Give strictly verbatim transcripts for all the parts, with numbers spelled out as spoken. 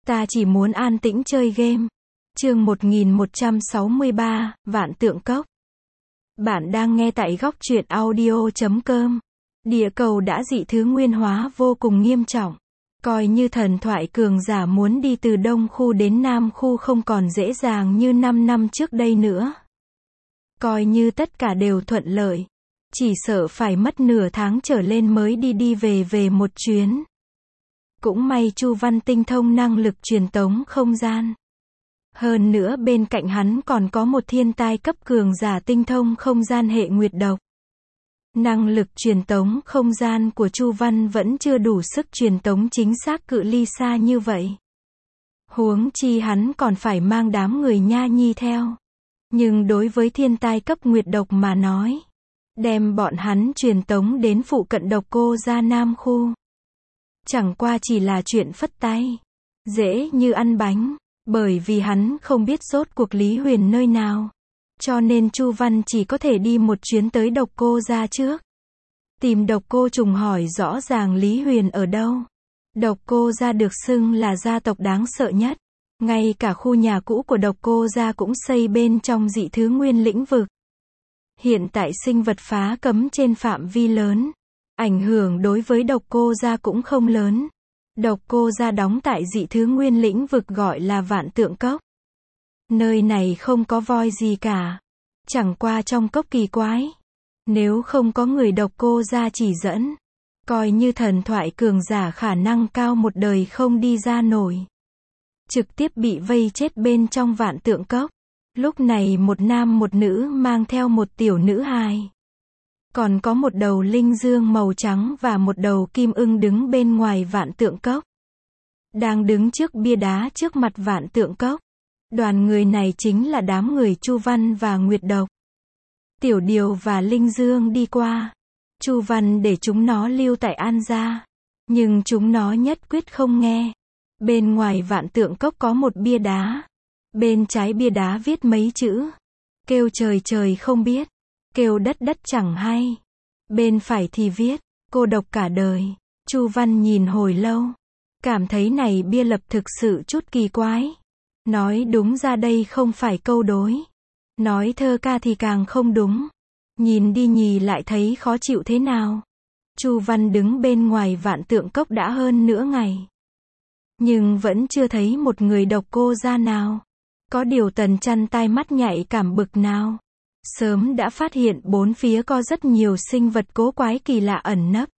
Ta chỉ muốn an tĩnh chơi game. Chương một nghìn một trăm sáu mươi ba, Vạn Tượng Cốc. Bạn đang nghe tại góc truyện audio chấm com. Địa cầu đã dị thứ nguyên hóa vô cùng nghiêm trọng. Coi như thần thoại cường giả muốn đi từ Đông khu đến Nam khu không còn dễ dàng như năm năm trước đây nữa. Coi như tất cả đều thuận lợi. Chỉ sợ phải mất nửa tháng trở lên mới đi đi về về một chuyến. Cũng may Chu Văn tinh thông năng lực truyền tống không gian. Hơn nữa bên cạnh hắn còn có một thiên tai cấp cường giả tinh thông không gian hệ nguyệt độc. Năng lực truyền tống không gian của Chu Văn vẫn chưa đủ sức truyền tống chính xác cự ly xa như vậy. Huống chi hắn còn phải mang đám người Nha Nhi theo. Nhưng đối với thiên tai cấp nguyệt độc mà nói, đem bọn hắn truyền tống đến phụ cận Độc Cô Gia Nam khu, chẳng qua chỉ là chuyện phất tay, dễ như ăn bánh, bởi vì hắn không biết rốt cuộc Lý Huyền nơi nào. Cho nên Chu Văn chỉ có thể đi một chuyến tới Độc Cô Gia trước. Tìm Độc Cô Trùng hỏi rõ ràng Lý Huyền ở đâu. Độc Cô Gia được xưng là gia tộc đáng sợ nhất. Ngay cả khu nhà cũ của Độc Cô Gia cũng xây bên trong dị thứ nguyên lĩnh vực. Hiện tại sinh vật phá cấm trên phạm vi lớn. Ảnh hưởng đối với Độc Cô Gia cũng không lớn. Độc Cô Gia đóng tại dị thứ nguyên lĩnh vực gọi là Vạn Tượng Cốc. Nơi này không có voi gì cả. Chẳng qua trong cốc kỳ quái. Nếu không có người Độc Cô Gia chỉ dẫn, coi như thần thoại cường giả khả năng cao một đời không đi ra nổi. Trực tiếp bị vây chết bên trong Vạn Tượng Cốc. Lúc này một nam một nữ mang theo một tiểu nữ hài. Còn có một đầu linh dương màu trắng và một đầu kim ưng đứng bên ngoài Vạn Tượng Cốc. Đang đứng trước bia đá trước mặt Vạn Tượng Cốc. Đoàn người này chính là đám người Chu Văn và Nguyệt Độc. Tiểu Điều và Linh Dương đi qua. Chu Văn để chúng nó lưu tại An Gia. Nhưng chúng nó nhất quyết không nghe. Bên ngoài Vạn Tượng Cốc có một bia đá. Bên trái bia đá viết mấy chữ. Kêu trời trời không biết. Kêu đất đất chẳng hay. Bên phải thì viết, cô độc cả đời. Chu Văn nhìn hồi lâu. Cảm thấy này bia lập thực sự chút kỳ quái. Nói đúng ra đây không phải câu đối. Nói thơ ca thì càng không đúng. Nhìn đi nhì lại thấy khó chịu thế nào. Chu Văn đứng bên ngoài Vạn Tượng Cốc đã hơn nửa ngày. Nhưng vẫn chưa thấy một người Độc Cô Gia nào. Có điều Tần Chăn tai mắt nhạy cảm bực nào. Sớm đã phát hiện bốn phía có rất nhiều sinh vật cố quái kỳ lạ ẩn nấp.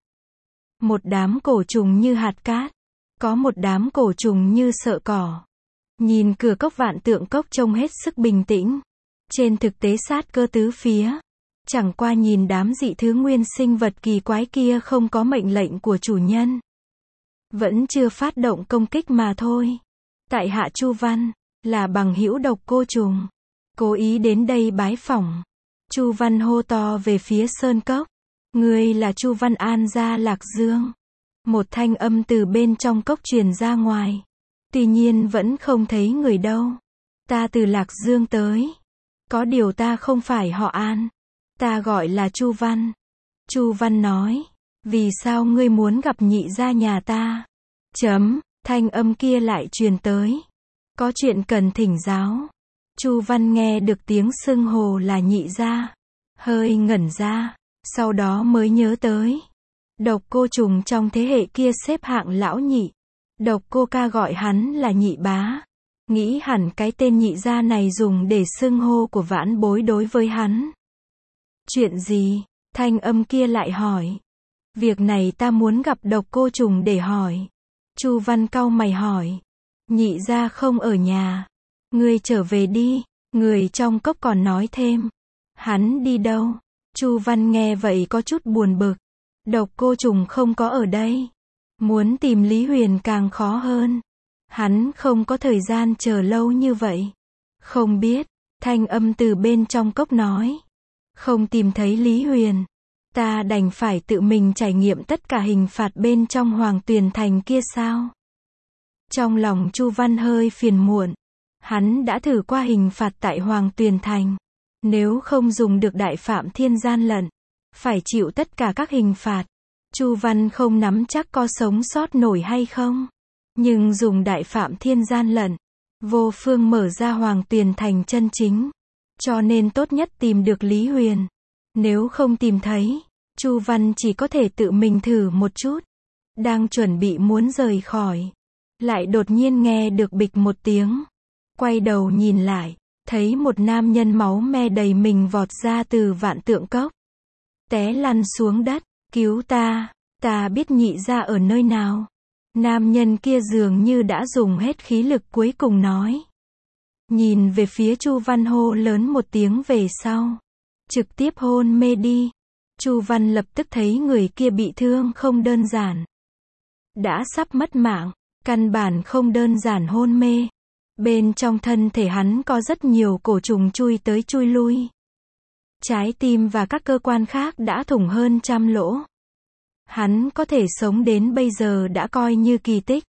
Một đám cổ trùng như hạt cát. Có một đám cổ trùng như sợ cỏ. Nhìn cửa cốc Vạn Tượng Cốc trông hết sức bình tĩnh. Trên thực tế sát cơ tứ phía. Chẳng qua nhìn đám dị thứ nguyên sinh vật kỳ quái kia không có mệnh lệnh của chủ nhân. Vẫn chưa phát động công kích mà thôi. Tại hạ Chu Văn, là bằng hữu Độc Cô Trùng. Cố ý đến đây bái phỏng. Chu Văn hô to về phía sơn cốc. Ngươi là Chu Văn An Gia Lạc Dương. Một thanh âm từ bên trong cốc truyền ra ngoài. Tuy nhiên vẫn không thấy người đâu. Ta từ Lạc Dương tới. Có điều ta không phải họ An. Ta gọi là Chu Văn. Chu Văn nói. Vì sao ngươi muốn gặp nhị gia nhà ta? Chấm, thanh âm kia lại truyền tới. Có chuyện cần thỉnh giáo. Chu Văn nghe được tiếng xưng hồ là nhị gia. Hơi ngẩn ra. Sau đó mới nhớ tới. Độc Cô Trùng trong thế hệ kia xếp hạng lão nhị. Độc Cô ca gọi hắn là nhị bá. Nghĩ hẳn cái tên nhị gia này dùng để xưng hô của vãn bối đối với hắn. Chuyện gì? Thanh âm kia lại hỏi. Việc này ta muốn gặp Độc Cô Trùng để hỏi. Chu Văn cau mày hỏi. Nhị gia không ở nhà. Ngươi trở về đi. Người trong cốc còn nói thêm. Hắn đi đâu? Chu Văn nghe vậy có chút buồn bực. Độc Cô Trùng không có ở đây. Muốn tìm Lý Huyền càng khó hơn. Hắn không có thời gian chờ lâu như vậy. Không biết. Thanh âm từ bên trong cốc nói. Không tìm thấy Lý Huyền. Ta đành phải tự mình trải nghiệm tất cả hình phạt bên trong Hoàng Tuyền Thành kia sao? Trong lòng Chu Văn hơi phiền muộn. Hắn đã thử qua hình phạt tại Hoàng Tuyền Thành. Nếu không dùng được đại phạm thiên gian lận, phải chịu tất cả các hình phạt. Chu Văn không nắm chắc có sống sót nổi hay không. Nhưng dùng đại phạm thiên gian lận, vô phương mở ra Hoàng Tuyền Thành chân chính. Cho nên tốt nhất tìm được Lý Huyền. Nếu không tìm thấy, Chu Văn chỉ có thể tự mình thử một chút. Đang chuẩn bị muốn rời khỏi, lại đột nhiên nghe được bịch một tiếng. Quay đầu nhìn lại, thấy một nam nhân máu me đầy mình vọt ra từ Vạn Tượng Cốc. Té lăn xuống đất, cứu ta, ta biết nhị gia ở nơi nào. Nam nhân kia dường như đã dùng hết khí lực cuối cùng nói. Nhìn về phía Chu Văn hô lớn một tiếng về sau. Trực tiếp hôn mê đi. Chu Văn lập tức thấy người kia bị thương không đơn giản. Đã sắp mất mạng, căn bản không đơn giản hôn mê. Bên trong thân thể hắn có rất nhiều cổ trùng chui tới chui lui. Trái tim và các cơ quan khác đã thủng hơn trăm lỗ. Hắn có thể sống đến bây giờ đã coi như kỳ tích.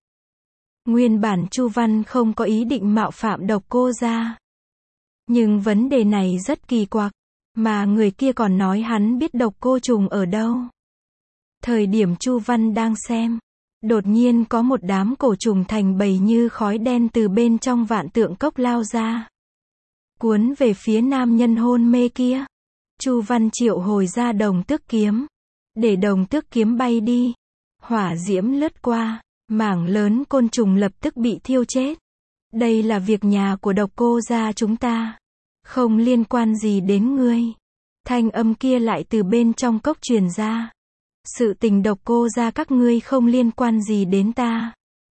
Nguyên bản Chu Văn không có ý định mạo phạm Độc Cô gia. Nhưng vấn đề này rất kỳ quặc, mà người kia còn nói hắn biết độc cô trùng ở đâu. Thời điểm Chu Văn đang xem, đột nhiên có một đám cổ trùng thành bầy như khói đen từ bên trong Vạn Tượng Cốc lao ra. Cuốn về phía nam nhân hôn mê kia. Chu Văn triệu hồi ra Đồng Tước kiếm. Để Đồng Tước kiếm bay đi. Hỏa diễm lướt qua, mảng lớn côn trùng lập tức bị thiêu chết. Đây là việc nhà của Độc Cô gia chúng ta. Không liên quan gì đến ngươi. Thanh âm kia lại từ bên trong cốc truyền ra. Sự tình Độc Cô gia các ngươi không liên quan gì đến ta.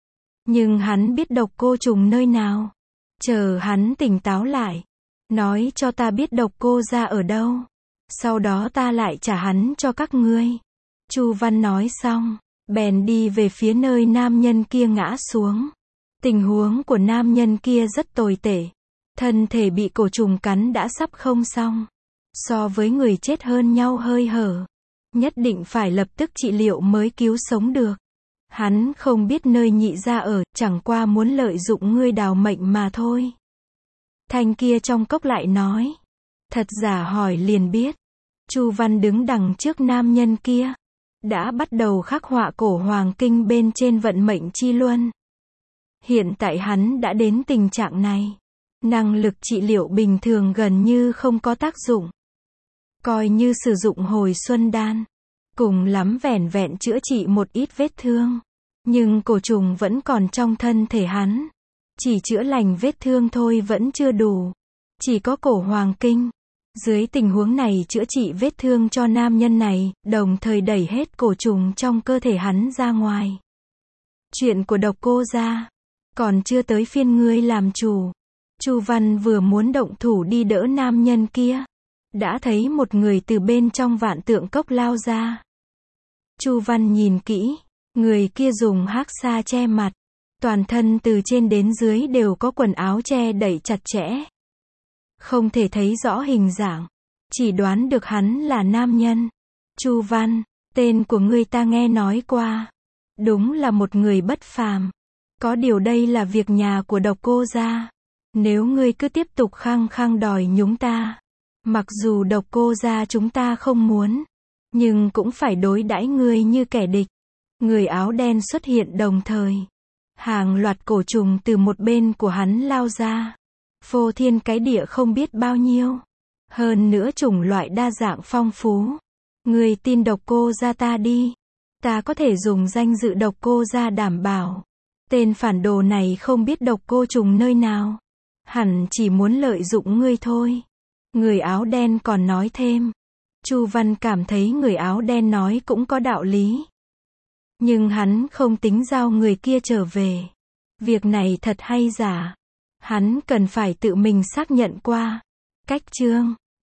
Nhưng hắn biết độc cô trùng nơi nào. Chờ hắn tỉnh táo lại. Nói cho ta biết Độc Cô gia ở đâu. Sau đó ta lại trả hắn cho các ngươi. Chu Văn nói xong, bèn đi về phía nơi nam nhân kia ngã xuống. Tình huống của nam nhân kia rất tồi tệ. Thân thể bị cổ trùng cắn đã sắp không xong. So với người chết hơn nhau hơi hở. Nhất định phải lập tức trị liệu mới cứu sống được. Hắn không biết nơi nhị gia ở, chẳng qua muốn lợi dụng ngươi đào mệnh mà thôi. Thanh kia trong cốc lại nói. Thật giả hỏi liền biết. Chu Văn đứng đằng trước nam nhân kia. Đã bắt đầu khắc họa cổ hoàng kinh bên trên vận mệnh chi luân. Hiện tại hắn đã đến tình trạng này. Năng lực trị liệu bình thường gần như không có tác dụng. Coi như sử dụng hồi xuân đan. Cùng lắm vẻn vẹn chữa trị một ít vết thương. Nhưng cổ trùng vẫn còn trong thân thể hắn. Chỉ chữa lành vết thương thôi vẫn chưa đủ. Chỉ có cổ hoàng kinh. Dưới tình huống này chữa trị vết thương cho nam nhân này, đồng thời đẩy hết cổ trùng trong cơ thể hắn ra ngoài. Chuyện của Độc Cô gia. Còn chưa tới phiên ngươi làm chủ. Chu Văn vừa muốn động thủ đi đỡ nam nhân kia. Đã thấy một người từ bên trong Vạn Tượng Cốc lao ra. Chu Văn nhìn kỹ. Người kia dùng hắc sa che mặt. Toàn thân từ trên đến dưới đều có quần áo che đậy chặt chẽ. Không thể thấy rõ hình dạng. Chỉ đoán được hắn là nam nhân. Chu Văn, tên của ngươi ta nghe nói qua. Đúng là một người bất phàm. Có điều đây là việc nhà của Độc Cô gia. Nếu ngươi cứ tiếp tục khăng khăng đòi nhúng ta. Mặc dù Độc Cô gia chúng ta không muốn. Nhưng cũng phải đối đãi ngươi như kẻ địch. Người áo đen xuất hiện đồng thời. Hàng loạt cổ trùng từ một bên của hắn lao ra. Phô thiên cái địa không biết bao nhiêu. Hơn nữa chủng loại đa dạng phong phú. Ngươi tin Độc Cô gia ta đi. Ta có thể dùng danh dự Độc Cô gia đảm bảo. Tên phản đồ này không biết độc cô trùng nơi nào. Hẳn chỉ muốn lợi dụng ngươi thôi. Người áo đen còn nói thêm. Chu Văn cảm thấy người áo đen nói cũng có đạo lý. Nhưng hắn không tính giao người kia trở về. Việc này thật hay giả. Hắn cần phải tự mình xác nhận qua. Cách chương